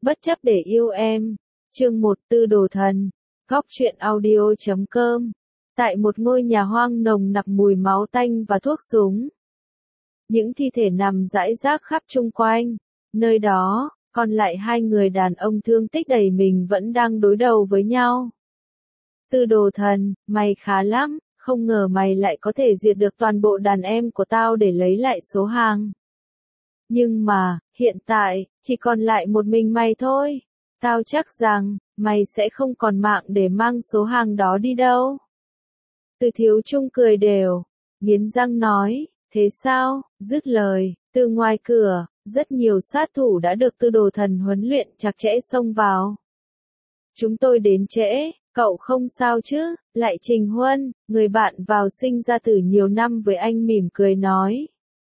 Bất chấp để yêu em. Chương 1 Tư đồ thần. Góc truyện audio.com. Tại một ngôi nhà hoang nồng nặc mùi máu tanh và thuốc súng. Những thi thể nằm rải rác khắp chung quanh. Nơi đó, còn lại hai người đàn ông thương tích đầy mình vẫn đang đối đầu với nhau. Tư đồ thần, mày khá lắm, không ngờ mày lại có thể diệt được toàn bộ đàn em của tao để lấy lại số hàng. Nhưng mà, hiện tại, chỉ còn lại một mình mày thôi. Tao chắc rằng, mày sẽ không còn mạng để mang số hàng đó đi đâu. Từ Thiếu Trung cười đều, nghiến răng nói, thế sao, dứt lời, từ ngoài cửa, rất nhiều sát thủ đã được tư đồ thần huấn luyện chặt chẽ xông vào. Chúng tôi đến trễ, cậu không sao chứ, lại Trình Huân, người bạn vào sinh ra tử nhiều năm với anh mỉm cười nói.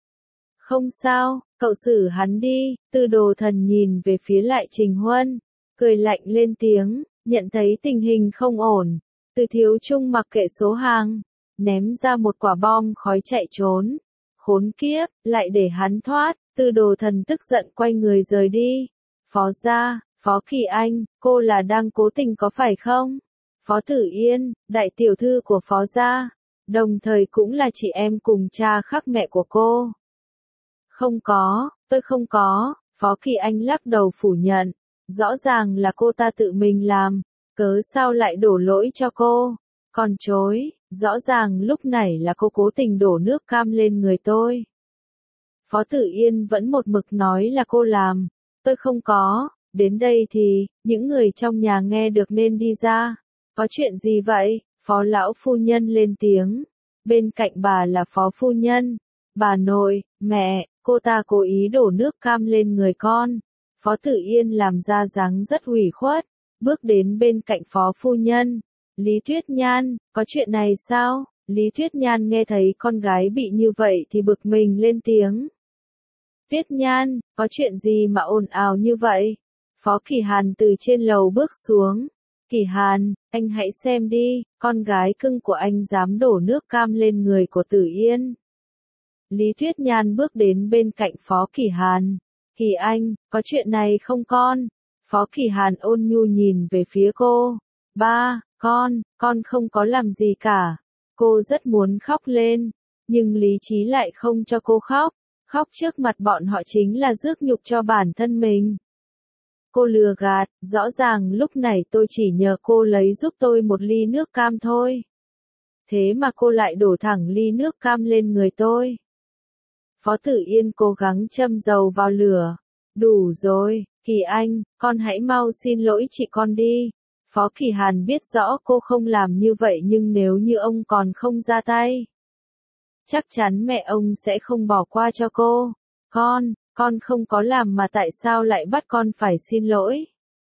Không sao, cậu xử hắn đi, tư đồ thần nhìn về phía lại Trình Huân, cười lạnh lên tiếng, nhận thấy tình hình không ổn, Từ Thiếu Trung mặc kệ số hàng, ném ra một quả bom khói chạy trốn. Khốn kiếp, lại để hắn thoát, tư đồ thần tức giận quay người rời đi. Phó gia, Phó Kỳ Anh, cô là đang cố tình có phải không? Phó Tử Yên, đại tiểu thư của Phó gia, đồng thời cũng là chị em cùng cha khác mẹ của cô. Không có, tôi không có, Phó Kỳ Anh lắc đầu phủ nhận. Rõ ràng là cô ta tự mình làm, cớ sao lại đổ lỗi cho cô? Còn chối, rõ ràng lúc này là cô cố tình đổ nước cam lên người tôi. Phó Tử Yên vẫn một mực nói là cô làm, tôi không có, đến đây thì, những người trong nhà nghe được nên đi ra. Có chuyện gì vậy? Phó lão phu nhân lên tiếng, bên cạnh bà là phó phu nhân, bà nội, mẹ, cô ta cố ý đổ nước cam lên người con. Phó Tử Yên làm ra dáng rất ủy khuất, bước đến bên cạnh phó phu nhân. Lý Tuyết Nhan, có chuyện này sao? Lý Tuyết Nhan nghe thấy con gái bị như vậy thì bực mình lên tiếng. Tuyết Nhan, có chuyện gì mà ồn ào như vậy? Phó Kỳ Hàn từ trên lầu bước xuống. Kỳ Hàn, anh hãy xem đi, con gái cưng của anh dám đổ nước cam lên người của Tử Yên. Lý Tuyết Nhan bước đến bên cạnh Phó Kỳ Hàn. Kỳ Anh, có chuyện này không con? Phó Kỳ Hàn ôn nhu nhìn về phía cô. Ba, con không có làm gì cả. Cô rất muốn khóc lên, nhưng lý trí lại không cho cô khóc. Khóc trước mặt bọn họ chính là rước nhục cho bản thân mình. Cô lừa gạt, rõ ràng lúc này tôi chỉ nhờ cô lấy giúp tôi một ly nước cam thôi. Thế mà cô lại đổ thẳng ly nước cam lên người tôi. Phó Tử Yên cố gắng châm dầu vào lửa. Đủ rồi, Kỳ Anh, con hãy mau xin lỗi chị con đi. Phó Kỳ Hàn biết rõ cô không làm như vậy nhưng nếu như ông còn không ra tay, chắc chắn mẹ ông sẽ không bỏ qua cho cô. Con không có làm mà tại sao lại bắt con phải xin lỗi?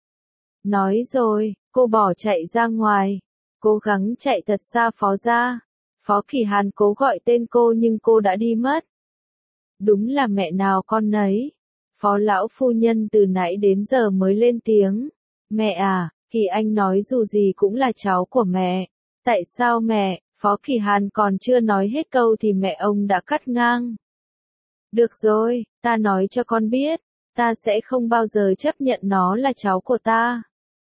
Nói rồi, cô bỏ chạy ra ngoài, cố gắng chạy thật xa Phó gia. Phó Kỳ Hàn cố gọi tên cô nhưng cô đã đi mất. Đúng là mẹ nào con nấy. Phó lão phu nhân từ nãy đến giờ mới lên tiếng. Mẹ à, Kỳ Anh nói dù gì cũng là cháu của mẹ. Tại sao mẹ? Phó Kỳ Hàn còn chưa nói hết câu thì mẹ ông đã cắt ngang. Được rồi, ta nói cho con biết, ta sẽ không bao giờ chấp nhận nó là cháu của ta.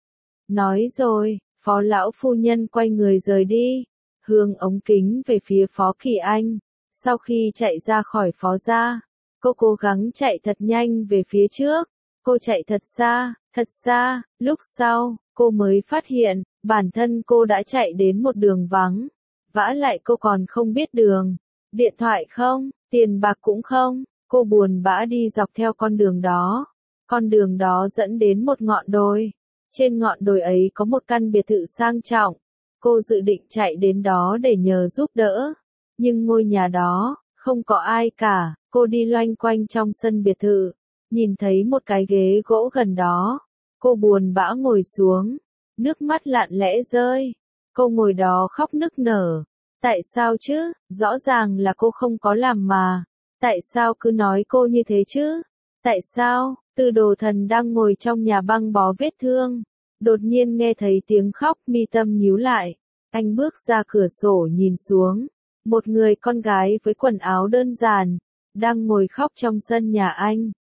Nói rồi, Phó lão phu nhân quay người rời đi, hướng ống kính về phía Phó Kỳ Anh. Sau khi chạy ra khỏi Phó gia, cô cố gắng chạy thật nhanh về phía trước. Cô chạy thật xa, lúc sau, cô mới phát hiện, bản thân cô đã chạy đến một đường vắng. Vả lại cô còn không biết đường. Điện thoại không, tiền bạc cũng không, cô buồn bã đi dọc theo con đường đó. Con đường đó dẫn đến một ngọn đồi. Trên ngọn đồi ấy có một căn biệt thự sang trọng. Cô dự định chạy đến đó để nhờ giúp đỡ. Nhưng ngôi nhà đó, không có ai cả. Cô đi loanh quanh trong sân biệt thự, nhìn thấy một cái ghế gỗ gần đó. Cô buồn bã ngồi xuống, nước mắt lặng lẽ rơi. Cô ngồi đó khóc nức nở. Tại sao chứ? Rõ ràng là cô không có làm mà. Tại sao cứ nói cô như thế chứ? Tại sao? Tư đồ thần đang ngồi trong nhà băng bó vết thương. Đột nhiên nghe thấy tiếng khóc, mi tâm nhíu lại. Anh bước ra cửa sổ nhìn xuống. Một người con gái với quần áo đơn giản, đang ngồi khóc trong sân nhà anh.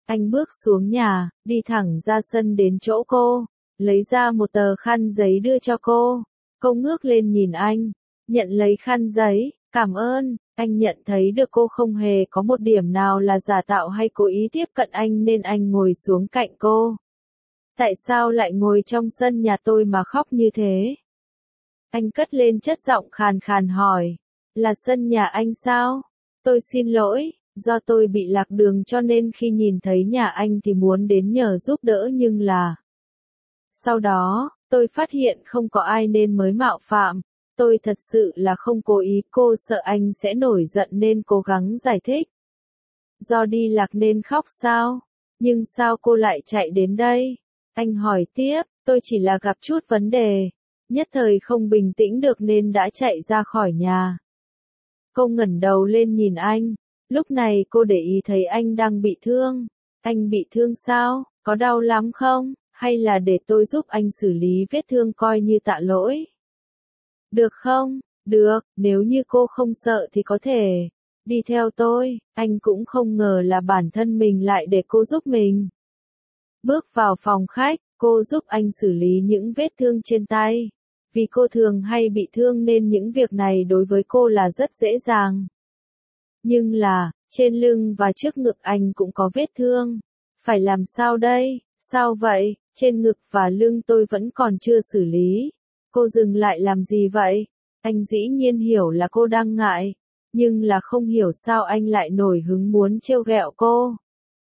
Anh bước xuống nhà, đi thẳng ra sân đến chỗ cô, lấy ra một tờ khăn giấy đưa cho cô. Cô ngước lên nhìn anh, nhận lấy khăn giấy, cảm ơn. Anh nhận thấy được cô không hề có một điểm nào là giả tạo hay cố ý tiếp cận anh nên anh ngồi xuống cạnh cô. Tại sao lại ngồi trong sân nhà tôi mà khóc như thế? Anh cất lên chất giọng khàn khàn hỏi. Là sân nhà anh sao? Tôi xin lỗi, do tôi bị lạc đường cho nên khi nhìn thấy nhà anh thì muốn đến nhờ giúp đỡ nhưng là... Sau đó, tôi phát hiện không có ai nên mới mạo phạm. Tôi thật sự là không cố ý, cô sợ anh sẽ nổi giận nên cố gắng giải thích. Do đi lạc nên khóc sao? Nhưng sao cô lại chạy đến đây? Anh hỏi tiếp, tôi chỉ là gặp chút vấn đề. Nhất thời không bình tĩnh được nên đã chạy ra khỏi nhà. Cô ngẩng đầu lên nhìn anh. Lúc này cô để ý thấy anh đang bị thương. Anh bị thương sao? Có đau lắm không? Hay là để tôi giúp anh xử lý vết thương coi như tạ lỗi? Được không? Được, nếu như cô không sợ thì có thể. Đi theo tôi. Anh cũng không ngờ là bản thân mình lại để cô giúp mình. Bước vào phòng khách, cô giúp anh xử lý những vết thương trên tay. Vì cô thường hay bị thương nên những việc này đối với cô là rất dễ dàng. Nhưng là, trên lưng và trước ngực anh cũng có vết thương. Phải làm sao đây? Sao vậy? Trên ngực và lưng tôi vẫn còn chưa xử lý. Cô dừng lại làm gì vậy? Anh dĩ nhiên hiểu là cô đang ngại. Nhưng là không hiểu sao anh lại nổi hứng muốn trêu ghẹo cô.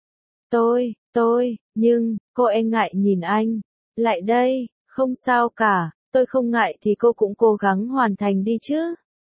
Nhưng, cô e ngại nhìn anh. Lại đây, không sao cả, tôi không ngại thì cô cũng cố gắng hoàn thành đi chứ.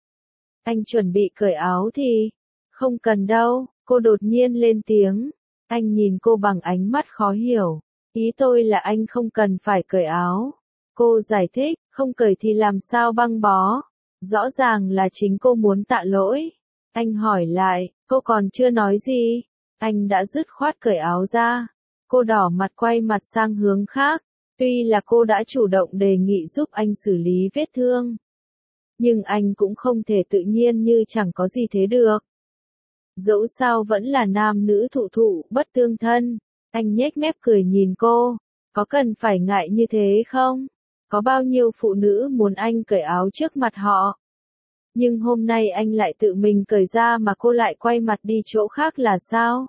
Anh chuẩn bị cởi áo thì, không cần đâu, cô đột nhiên lên tiếng. Anh nhìn cô bằng ánh mắt khó hiểu. Ý tôi là anh không cần phải cởi áo. Cô giải thích, không cởi thì làm sao băng bó. Rõ ràng là chính cô muốn tạ lỗi. Anh hỏi lại, cô còn chưa nói gì. Anh đã dứt khoát cởi áo ra. Cô đỏ mặt quay mặt sang hướng khác. Tuy là cô đã chủ động đề nghị giúp anh xử lý vết thương. Nhưng anh cũng không thể tự nhiên như chẳng có gì thế được. Dẫu sao vẫn là nam nữ thụ thụ bất tương thân. Anh nhếch mép cười nhìn cô. Có cần phải ngại như thế không? Có bao nhiêu phụ nữ muốn anh cởi áo trước mặt họ. Nhưng hôm nay anh lại tự mình cởi ra mà cô lại quay mặt đi chỗ khác là sao?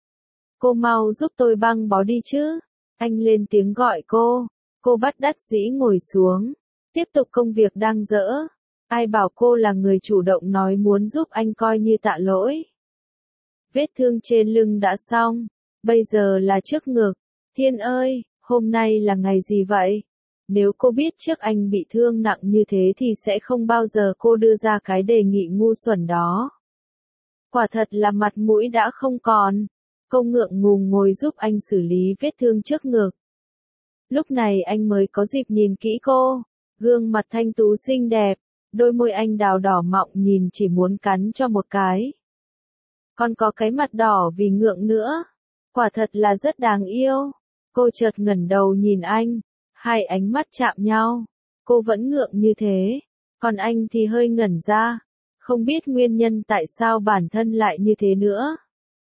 Cô mau giúp tôi băng bó đi chứ. Anh lên tiếng gọi cô. Cô bất đắc dĩ ngồi xuống. Tiếp tục công việc đang dở. Ai bảo cô là người chủ động nói muốn giúp anh coi như tạ lỗi. Vết thương trên lưng đã xong. Bây giờ là trước ngực. Thiên ơi, hôm nay là ngày gì vậy? Nếu cô biết trước anh bị thương nặng như thế thì sẽ không bao giờ cô đưa ra cái đề nghị ngu xuẩn đó. Quả thật là mặt mũi đã không còn. Cô ngượng ngùng ngồi giúp anh xử lý vết thương trước ngực. Lúc này anh mới có dịp nhìn kỹ cô. Gương mặt thanh tú xinh đẹp. Đôi môi anh đào đỏ mọng nhìn chỉ muốn cắn cho một cái. Còn có cái mặt đỏ vì ngượng nữa. Quả thật là rất đáng yêu. Cô chợt ngẩng đầu nhìn anh. Hai ánh mắt chạm nhau. Cô vẫn ngượng như thế. Còn anh thì hơi ngẩn ra. Không biết nguyên nhân tại sao bản thân lại như thế nữa.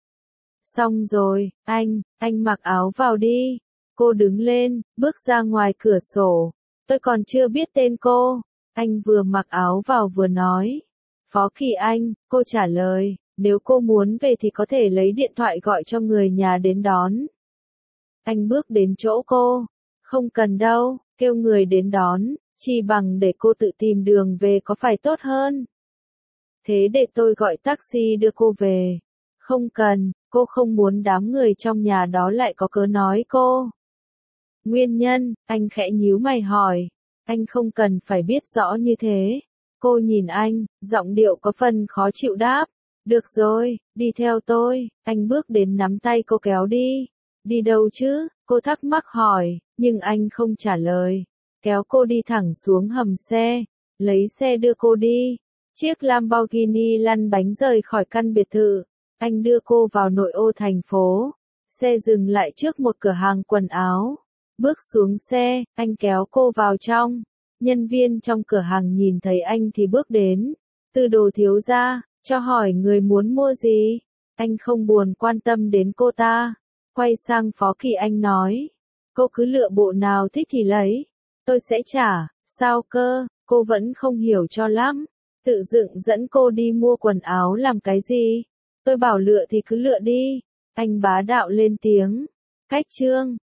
Xong rồi, anh mặc áo vào đi. Cô đứng lên, bước ra ngoài cửa sổ. Tôi còn chưa biết tên cô. Anh vừa mặc áo vào vừa nói. Phó Kỳ Anh, cô trả lời. Nếu cô muốn về thì có thể lấy điện thoại gọi cho người nhà đến đón. Anh bước đến chỗ cô. Không cần đâu, kêu người đến đón, chi bằng để cô tự tìm đường về có phải tốt hơn. Thế để tôi gọi taxi đưa cô về. Không cần, cô không muốn đám người trong nhà đó lại có cớ nói cô. Nguyên nhân, anh khẽ nhíu mày hỏi. Anh không cần phải biết rõ như thế. Cô nhìn anh, giọng điệu có phần khó chịu đáp. Được rồi, đi theo tôi. Anh bước đến nắm tay cô kéo đi. Đi đâu chứ? Cô thắc mắc hỏi, nhưng anh không trả lời. Kéo cô đi thẳng xuống hầm xe. Lấy xe đưa cô đi. Chiếc Lamborghini lăn bánh rời khỏi căn biệt thự. Anh đưa cô vào nội ô thành phố. Xe dừng lại trước một cửa hàng quần áo. Bước xuống xe, anh kéo cô vào trong. Nhân viên trong cửa hàng nhìn thấy anh thì bước đến. Từ đồ thiếu gia, cho hỏi người muốn mua gì. Anh không buồn quan tâm đến cô ta. Quay sang Phó Kỳ Anh nói. Cô cứ lựa bộ nào thích thì lấy. Tôi sẽ trả. Sao cơ, cô vẫn không hiểu cho lắm. Tự dựng dẫn cô đi mua quần áo làm cái gì? Tôi bảo lựa thì cứ lựa đi. Anh bá đạo lên tiếng. Cách trương.